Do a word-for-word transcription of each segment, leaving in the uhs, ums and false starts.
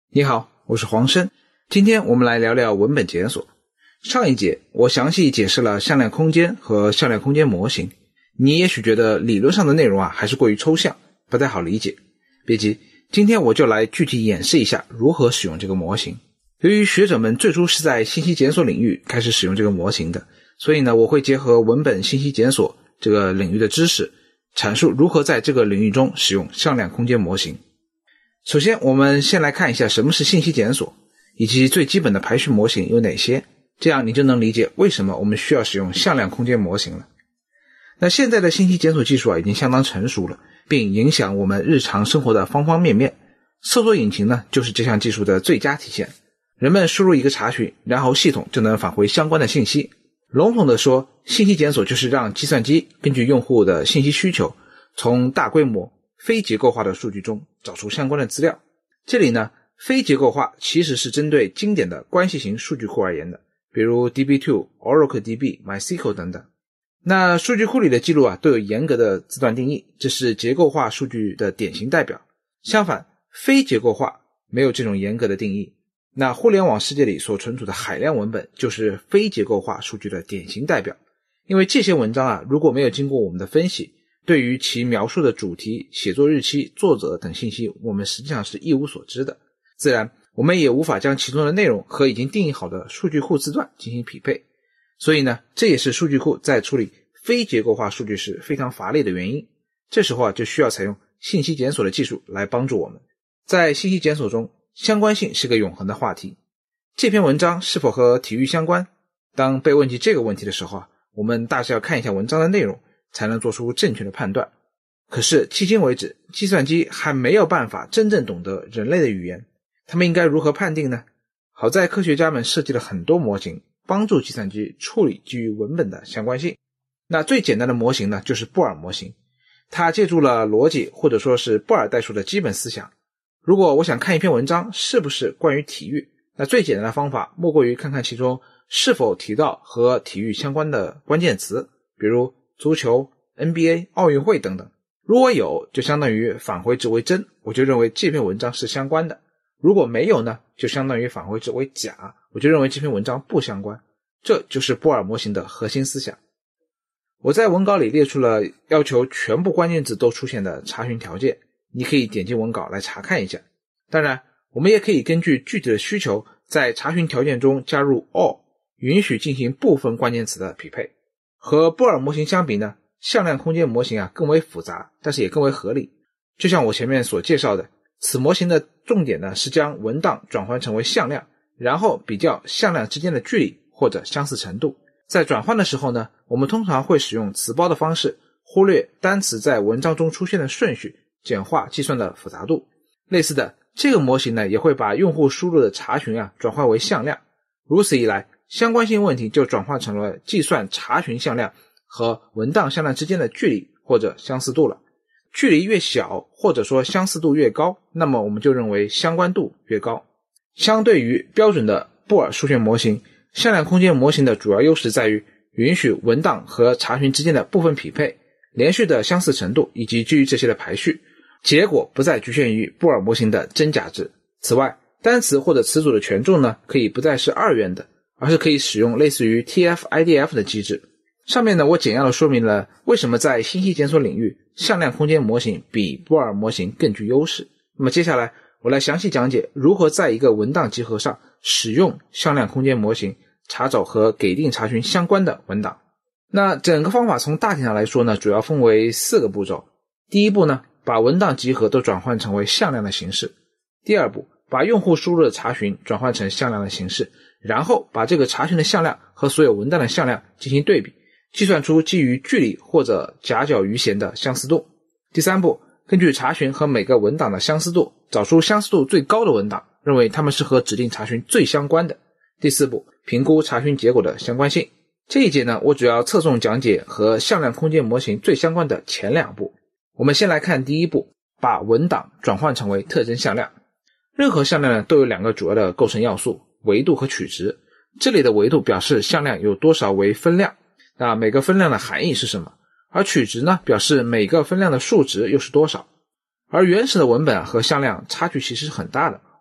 你好，我是黄生，今天我们来聊聊文本检索。上一节我详细解释了向量空间和向量空间模型，你也许觉得理论上的内容啊还是过于抽象，不太好理解。别急，今天我就来具体演示一下如何使用这个模型。由于学者们最初是在信息检索领域开始使用这个模型的，所以呢，我会结合文本信息检索这个领域的知识，阐述如何在这个领域中使用向量空间模型。首先我们先来看一下什么是信息检索，以及最基本的排序模型有哪些，这样你就能理解为什么我们需要使用向量空间模型了。那现在的信息检索技术啊已经相当成熟了，并影响我们日常生活的方方面面。搜索引擎呢就是这项技术的最佳体现。人们输入一个查询，然后系统就能返回相关的信息。笼统的说，信息检索就是让计算机根据用户的信息需求，从大规模非结构化的数据中找出相关的资料。这里呢，非结构化其实是针对经典的关系型数据库而言的，比如 D B 二、Oracle D B、MySQL 等等。那数据库里的记录啊都有严格的字段定义，这是结构化数据的典型代表。相反，非结构化没有这种严格的定义。那互联网世界里所存储的海量文本就是非结构化数据的典型代表。因为这些文章啊如果没有经过我们的分析，对于其描述的主题、写作日期、作者等信息，我们实际上是一无所知的。自然，我们也无法将其中的内容和已经定义好的数据库字段进行匹配。所以呢，这也是数据库在处理非结构化数据时非常乏力的原因。这时候啊，就需要采用信息检索的技术来帮助我们。在信息检索中，相关性是个永恒的话题。这篇文章是否和体育相关？当被问及这个问题的时候啊，我们大致要看一下文章的内容，才能做出正确的判断。可是迄今为止，计算机还没有办法真正懂得人类的语言，他们应该如何判定呢？好在科学家们设计了很多模型，帮助计算机处理基于文本的相关性。那最简单的模型呢，就是布尔模型。它借助了逻辑或者说是布尔代数的基本思想。如果我想看一篇文章是不是关于体育，那最简单的方法莫过于看看其中是否提到和体育相关的关键词，比如足球、N B A、奥运会等等。如果有，就相当于返回值为真，我就认为这篇文章是相关的。如果没有呢，就相当于返回值为假，我就认为这篇文章不相关。这就是布尔模型的核心思想。我在文稿里列出了要求全部关键字都出现的查询条件，你可以点击文稿来查看一下。当然，我们也可以根据具体的需求，在查询条件中加入 or， 允许进行部分关键词的匹配。和布尔模型相比呢，向量空间模型啊更为复杂，但是也更为合理。就像我前面所介绍的，此模型的重点呢是将文档转换成为向量，然后比较向量之间的距离或者相似程度。在转换的时候呢，我们通常会使用词包的方式，忽略单词在文章中出现的顺序，简化计算的复杂度。类似的，这个模型呢也会把用户输入的查询啊转换为向量。如此一来，相关性问题就转化成了计算查询向量和文档向量之间的距离或者相似度了。距离越小或者说相似度越高，那么我们就认为相关度越高。相对于标准的布尔数学模型，向量空间模型的主要优势在于允许文档和查询之间的部分匹配、连续的相似程度以及基于这些的排序。结果不再局限于布尔模型的真假值。此外，单词或者词组的权重呢，可以不再是二元的，而是可以使用类似于 T F I D F 的机制。上面呢，我简要的说明了为什么在信息检索领域，向量空间模型比布尔模型更具优势。那么接下来，我来详细讲解如何在一个文档集合上使用向量空间模型，查找和给定查询相关的文档。那整个方法从大体上来说呢，主要分为四个步骤。第一步呢，把文档集合都转换成为向量的形式。第二步，把用户输入的查询转换成向量的形式，然后把这个查询的向量和所有文档的向量进行对比，计算出基于距离或者夹角余弦的相似度。第三步，根据查询和每个文档的相似度，找出相似度最高的文档，认为它们是和指定查询最相关的。第四步，评估查询结果的相关性。这一节呢，我主要侧重讲解和向量空间模型最相关的前两步。我们先来看第一步，把文档转换成为特征向量。任何向量呢都有两个主要的构成要素，维度和取值。这里的维度表示向量有多少为分量，那每个分量的含义是什么，而取值呢表示每个分量的数值又是多少。而原始的文本和向量差距其实是很大的，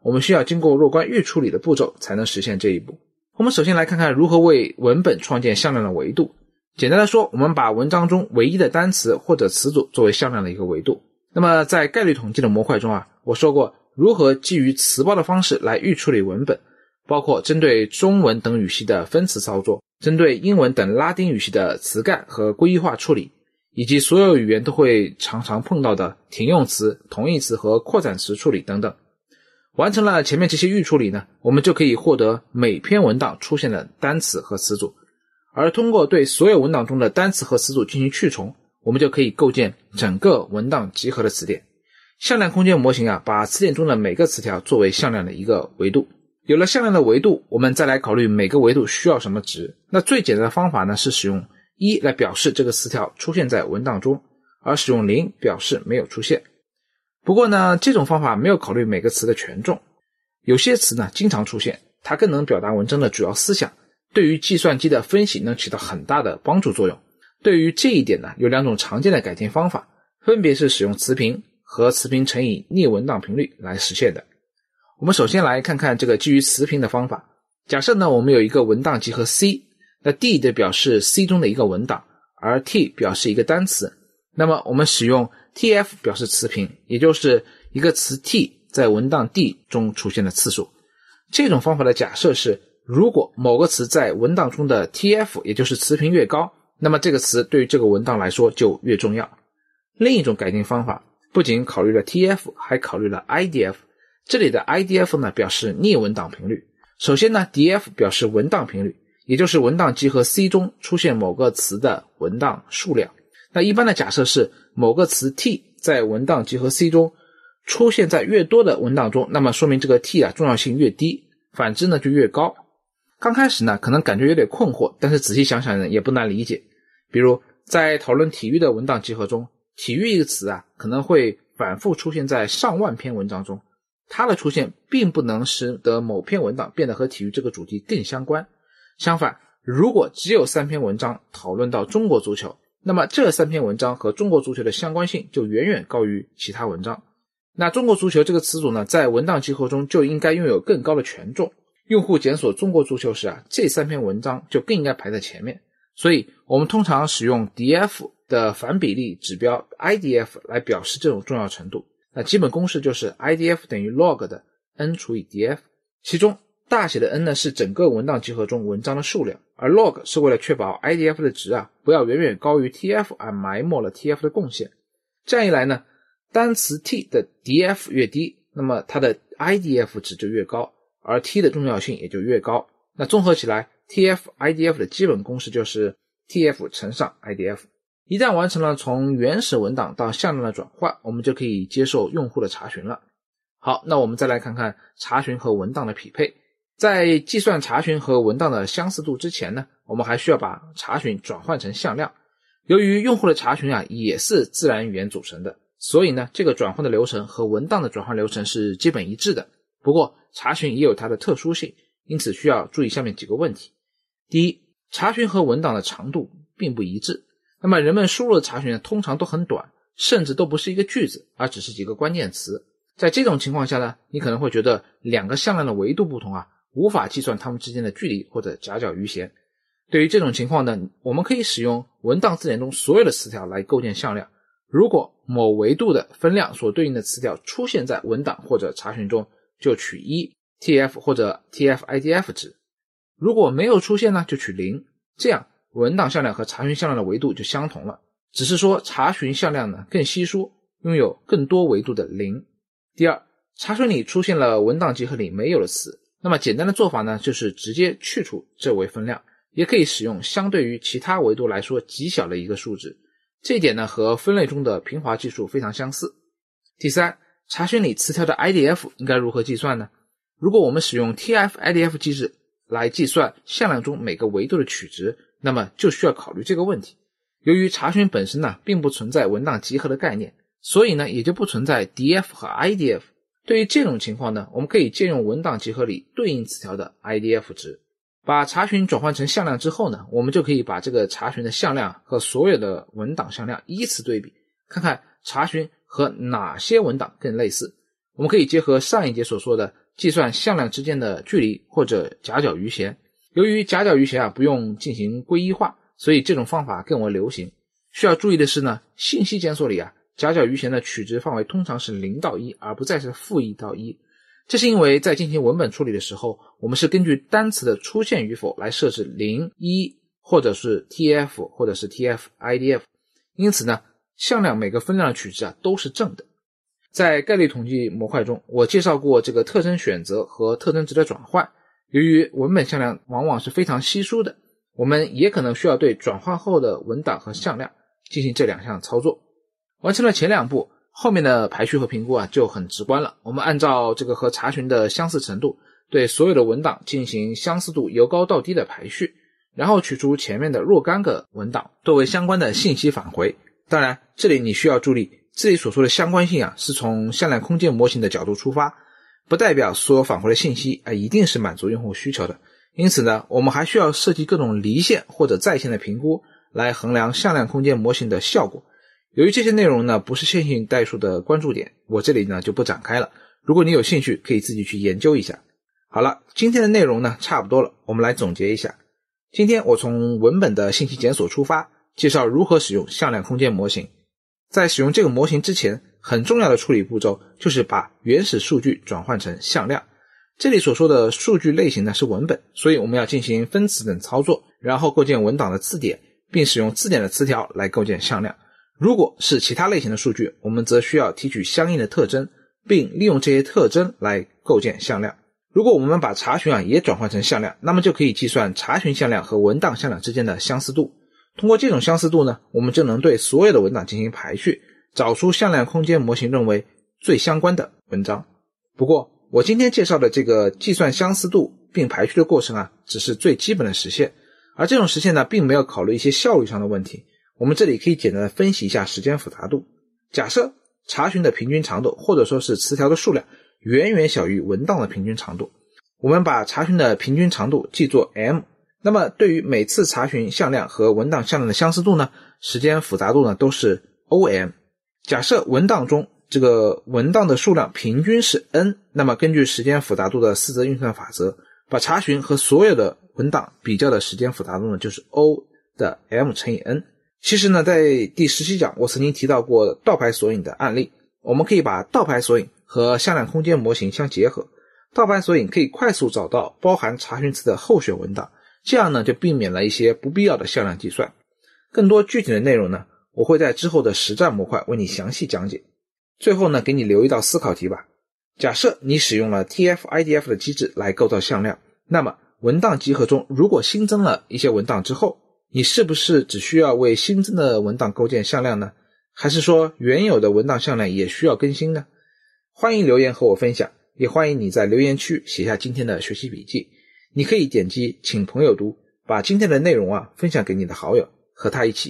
我们需要经过若干预处理的步骤才能实现这一步。我们首先来看看如何为文本创建向量的维度。简单的说，我们把文章中唯一的单词或者词组作为向量的一个维度。那么在概率统计的模块中啊，我说过如何基于词包的方式来预处理文本，包括针对中文等语系的分词操作，针对英文等拉丁语系的词干和归异化处理，以及所有语言都会常常碰到的停用词、同义词和扩展词处理等等。完成了前面这些预处理呢，我们就可以获得每篇文档出现的单词和词组，而通过对所有文档中的单词和词组进行去重，我们就可以构建整个文档集合的词典。向量空间模型啊，把词典中的每个词条作为向量的一个维度。有了向量的维度，我们再来考虑每个维度需要什么值。那最简单的方法呢，是使用一来表示这个词条出现在文档中，而使用零表示没有出现。不过呢，这种方法没有考虑每个词的权重，有些词呢经常出现，它更能表达文章的主要思想，对于计算机的分析能起到很大的帮助作用。对于这一点呢，有两种常见的改进方法，分别是使用词频和词频乘以逆文档频率来实现的。我们首先来看看这个基于词频的方法。假设呢，我们有一个文档集合 C， 那 D 的表示 C 中的一个文档，而 T 表示一个单词。那么我们使用 T F 表示词频，也就是一个词 T 在文档 D 中出现的次数。这种方法的假设是，如果某个词在文档中的 T F 也就是词频越高，那么这个词对于这个文档来说就越重要。另一种改进方法不仅考虑了 T F， 还考虑了 I D F。 这里的 I D F 呢表示逆文档频率。首先呢 D F 表示文档频率，也就是文档集合 C 中出现某个词的文档数量。那一般的假设是某个词 T 在文档集合 C 中出现在越多的文档中，那么说明这个 T 啊重要性越低，反之呢就越高。刚开始呢可能感觉有点困惑，但是仔细想想呢也不难理解。比如在讨论体育的文档集合中，体育一个词啊可能会反复出现在上万篇文章中，它的出现并不能使得某篇文档变得和体育这个主题更相关。相反，如果只有三篇文章讨论到中国足球，那么这三篇文章和中国足球的相关性就远远高于其他文章。那中国足球这个词组呢，在文档集合中就应该拥有更高的权重。用户检索中国足球时啊，这三篇文章就更应该排在前面。所以我们通常使用 D F 的反比例指标 I D F 来表示这种重要程度。那基本公式就是 I D F 等于 log 的 n 除以 D F， 其中大写的 n 呢是整个文档集合中文章的数量，而 log 是为了确保 I D F 的值啊不要远远高于 T F 而埋没了 T F 的贡献。这样一来呢，单词 T 的 D F 越低，那么它的 I D F 值就越高，而 T 的重要性也就越高。那综合起来 T F I D F 的基本公式就是 T F 乘上 I D F。 一旦完成了从原始文档到向量的转换，我们就可以接受用户的查询了。好，那我们再来看看查询和文档的匹配。在计算查询和文档的相似度之前呢，我们还需要把查询转换成向量。由于用户的查询啊也是自然语言组成的，所以呢这个转换的流程和文档的转换流程是基本一致的。不过查询也有它的特殊性，因此需要注意下面几个问题。第一，查询和文档的长度并不一致。那么人们输入的查询呢通常都很短，甚至都不是一个句子，而只是几个关键词。在这种情况下呢，你可能会觉得两个向量的维度不同啊，无法计算它们之间的距离或者夹角余弦。对于这种情况呢，我们可以使用文档字典中所有的词条来构建向量。如果某维度的分量所对应的词条出现在文档或者查询中，就取一 T F 或者 T F I D F 值。如果没有出现呢，就取零。这样文档向量和查询向量的维度就相同了，只是说查询向量呢更稀疏，拥有更多维度的零。第二，查询里出现了文档集合里没有的词，那么简单的做法呢就是直接去除这为分量，也可以使用相对于其他维度来说极小的一个数值。这一点呢和分类中的平滑技术非常相似。第三，查询里词条的 I D F 应该如何计算呢？如果我们使用 T F I D F 机制来计算向量中每个维度的取值，那么就需要考虑这个问题。由于查询本身呢并不存在文档集合的概念，所以呢也就不存在 D F 和 I D F。 对于这种情况呢，我们可以借用文档集合里对应词条的 I D F 值。把查询转换成向量之后呢，我们就可以把这个查询的向量和所有的文档向量依次对比，看看查询和哪些文档更类似。我们可以结合上一节所说的计算向量之间的距离或者夹角余弦。由于夹角余弦啊不用进行归一化，所以这种方法更为流行。需要注意的是呢，信息检索里啊，夹角余弦的取值范围通常是零到一，而不再是负一到一。这是因为在进行文本处理的时候，我们是根据单词的出现与否来设置零、一或者是 T F 或者是 T F I D F。 因此呢，向量每个分量的取值啊都是正的。在概率统计模块中，我介绍过这个特征选择和特征值的转换。由于文本向量往往是非常稀疏的，我们也可能需要对转换后的文档和向量进行这两项操作。完成了前两步，后面的排序和评估啊就很直观了。我们按照这个和查询的相似程度，对所有的文档进行相似度由高到低的排序，然后取出前面的若干个文档作为相关的信息返回。当然，这里你需要注意，这里所说的相关性啊，是从向量空间模型的角度出发，不代表所有返回的信息啊一定是满足用户需求的。因此呢，我们还需要设计各种离线或者在线的评估来衡量向量空间模型的效果。由于这些内容呢不是线性代数的关注点，我这里呢就不展开了。如果你有兴趣，可以自己去研究一下。好了，今天的内容呢差不多了，我们来总结一下。今天我从文本的信息检索出发，介绍如何使用向量空间模型。在使用这个模型之前，很重要的处理步骤就是把原始数据转换成向量。这里所说的数据类型呢是文本，所以我们要进行分词等操作，然后构建文档的字典，并使用字典的词条来构建向量。如果是其他类型的数据，我们则需要提取相应的特征，并利用这些特征来构建向量。如果我们把查询啊也转换成向量，那么就可以计算查询向量和文档向量之间的相似度。通过这种相似度呢，我们就能对所有的文档进行排序，找出向量空间模型认为最相关的文章。不过我今天介绍的这个计算相似度并排序的过程啊，只是最基本的实现，而这种实现呢，并没有考虑一些效率上的问题。我们这里可以简单的分析一下时间复杂度。假设查询的平均长度或者说是词条的数量远远小于文档的平均长度，我们把查询的平均长度记作 M， 那么对于每次查询向量和文档向量的相似度呢，时间复杂度呢都是 O M。 假设文档中这个文档的数量平均是 N， 那么根据时间复杂度的四则运算法则，把查询和所有的文档比较的时间复杂度呢就是 O 的 M 乘以 N。其实呢，在第十七讲我曾经提到过倒排索引的案例，我们可以把倒排索引和向量空间模型相结合。倒排索引可以快速找到包含查询词的候选文档，这样呢就避免了一些不必要的向量计算。更多具体的内容呢，我会在之后的实战模块为你详细讲解。最后呢，给你留一道思考题吧。假设你使用了 T F I D F 的机制来构造向量，那么文档集合中如果新增了一些文档之后，你是不是只需要为新增的文档构建向量呢？还是说原有的文档向量也需要更新呢？欢迎留言和我分享，也欢迎你在留言区写下今天的学习笔记。你可以点击请朋友读，把今天的内容啊分享给你的好友，和他一起